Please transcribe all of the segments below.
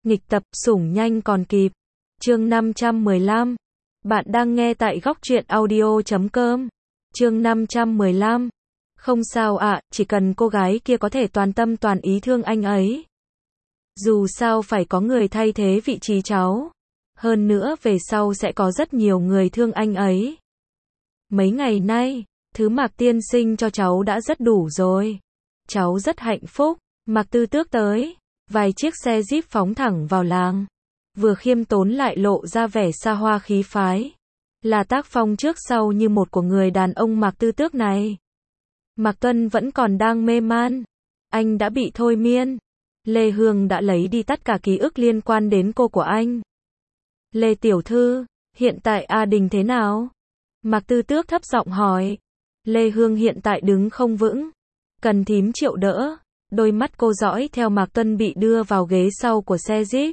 Nghịch tập, sủng nhanh còn kịp. Chương 515. Bạn đang nghe tại góc truyện audio.com. Chương 515. Không sao ạ, chỉ cần cô gái kia có thể toàn tâm toàn ý thương anh ấy. Dù sao phải có người thay thế vị trí cháu. Hơn nữa về sau sẽ có rất nhiều người thương anh ấy. Mấy ngày nay, thứ Mạc tiên sinh cho cháu đã rất đủ rồi. Cháu rất hạnh phúc. Mạc Tư Tước tới. Vài chiếc xe Jeep phóng thẳng vào làng. Vừa khiêm tốn lại lộ ra vẻ xa hoa khí phái. Là tác phong trước sau như một của người đàn ông Mạc Tư Tước này. Mạc Tuân vẫn còn đang mê man. Anh đã bị thôi miên. Lê Hương đã lấy đi tất cả ký ức liên quan đến cô của anh. Lê tiểu thư, hiện tại A Đình thế nào? Mạc Tư Tước thấp giọng hỏi. Lê Hương hiện tại đứng không vững. Cần thím Triệu đỡ. Đôi mắt cô dõi theo Mạc Tuân bị đưa vào ghế sau của xe Jeep.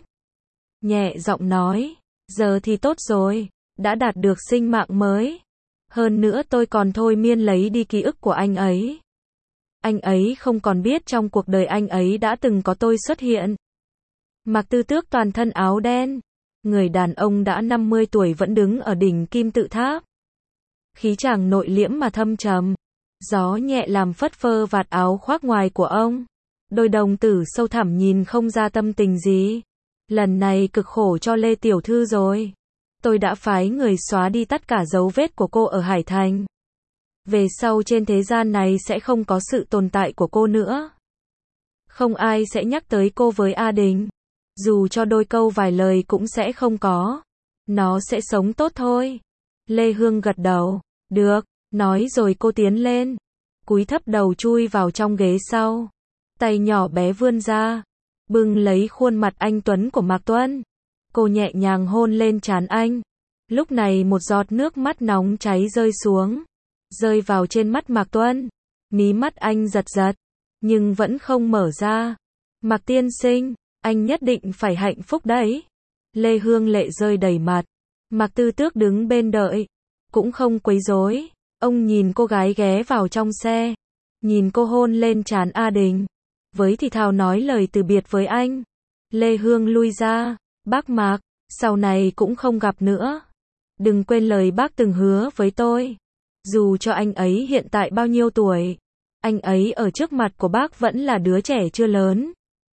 Nhẹ giọng nói. Giờ thì tốt rồi. Đã đạt được sinh mạng mới. Hơn nữa tôi còn thôi miên lấy đi ký ức của anh ấy. Anh ấy không còn biết trong cuộc đời anh ấy đã từng có tôi xuất hiện. Mạc Tư Tước toàn thân áo đen. Người đàn ông đã 50 tuổi vẫn đứng ở đỉnh kim tự tháp. Khí chàng nội liễm mà thâm trầm. Gió nhẹ làm phất phơ vạt áo khoác ngoài của ông. Đôi đồng tử sâu thẳm nhìn không ra tâm tình gì. Lần này cực khổ cho Lê tiểu thư rồi. Tôi đã phái người xóa đi tất cả dấu vết của cô ở Hải Thành. Về sau trên thế gian này sẽ không có sự tồn tại của cô nữa. Không ai sẽ nhắc tới cô với A Đình. Dù cho đôi câu vài lời cũng sẽ không có. Nó sẽ sống tốt thôi. Lê Hương gật đầu. Được, nói rồi cô tiến lên. Cúi thấp đầu chui vào trong ghế sau. Tay nhỏ bé vươn ra. Bưng lấy khuôn mặt anh tuấn của Mạc Tuân. Cô nhẹ nhàng hôn lên trán anh. Lúc này một giọt nước mắt nóng cháy rơi xuống. Rơi vào trên mắt Mạc Tuân. Mí mắt anh giật giật. Nhưng vẫn không mở ra. Mạc tiên sinh, anh nhất định phải hạnh phúc đấy. Lê Hương lệ rơi đầy mặt. Mạc Tư Tước đứng bên đợi. Cũng không quấy rối. Ông nhìn cô gái ghé vào trong xe. Nhìn cô hôn lên trán A Đình. Với thì thào nói lời từ biệt với anh. Lê Hương lui ra. Bác Mạc, sau này cũng không gặp nữa. Đừng quên lời bác từng hứa với tôi. Dù cho anh ấy hiện tại bao nhiêu tuổi, anh ấy ở trước mặt của bác vẫn là đứa trẻ chưa lớn.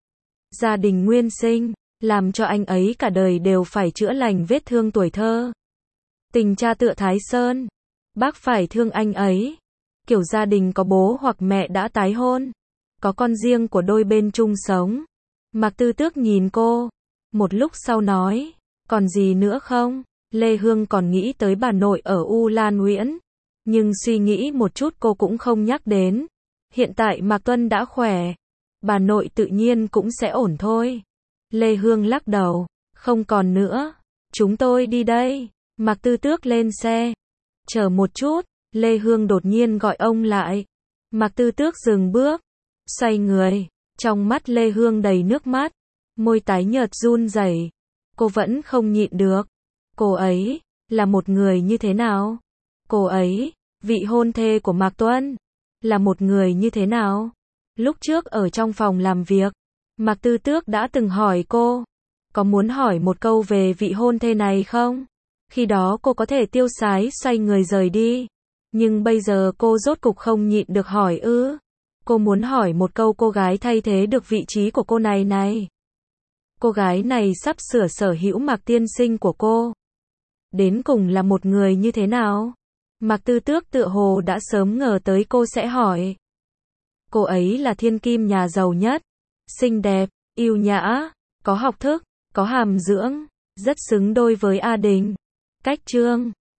Gia đình nguyên sinh, làm cho anh ấy cả đời đều phải chữa lành vết thương tuổi thơ. Tình cha tựa Thái Sơn, bác phải thương anh ấy. Kiểu gia đình có bố hoặc mẹ đã tái hôn, có con riêng của đôi bên chung sống. Mạc Tư Tước nhìn cô, một lúc sau nói, còn gì nữa không? Lê Hương còn nghĩ tới bà nội ở U Lan Nguyễn. Nhưng suy nghĩ một chút cô cũng không nhắc đến. Hiện tại Mạc Tuân đã khỏe. Bà nội tự nhiên cũng sẽ ổn thôi. Lê Hương lắc đầu. Không còn nữa. Chúng tôi đi đây. Mạc Tư Tước lên xe. Chờ một chút. Lê Hương đột nhiên gọi ông lại. Mạc Tư Tước dừng bước. Xoay người. Trong mắt Lê Hương đầy nước mắt. Môi tái nhợt run rẩy. Cô vẫn không nhịn được. Cô ấy là một người như thế nào? Cô ấy, vị hôn thê của Mạc Tuân, là một người như thế nào? Lúc trước ở trong phòng làm việc, Mạc Tư Tước đã từng hỏi cô, có muốn hỏi một câu về vị hôn thê này không? Khi đó cô có thể tiêu sái xoay người rời đi. Nhưng bây giờ cô rốt cục không nhịn được hỏi ư. Cô muốn hỏi một câu cô gái thay thế được vị trí của cô này. Cô gái này sắp sửa sở hữu Mạc tiên sinh của cô. Đến cùng là một người như thế nào? Mạc Tư Tước tựa hồ đã sớm ngờ tới cô sẽ hỏi. Cô ấy là thiên kim nhà giàu nhất. Xinh đẹp, yêu nhã, có học thức, có hàm dưỡng, rất xứng đôi với A Đình. Cách trương,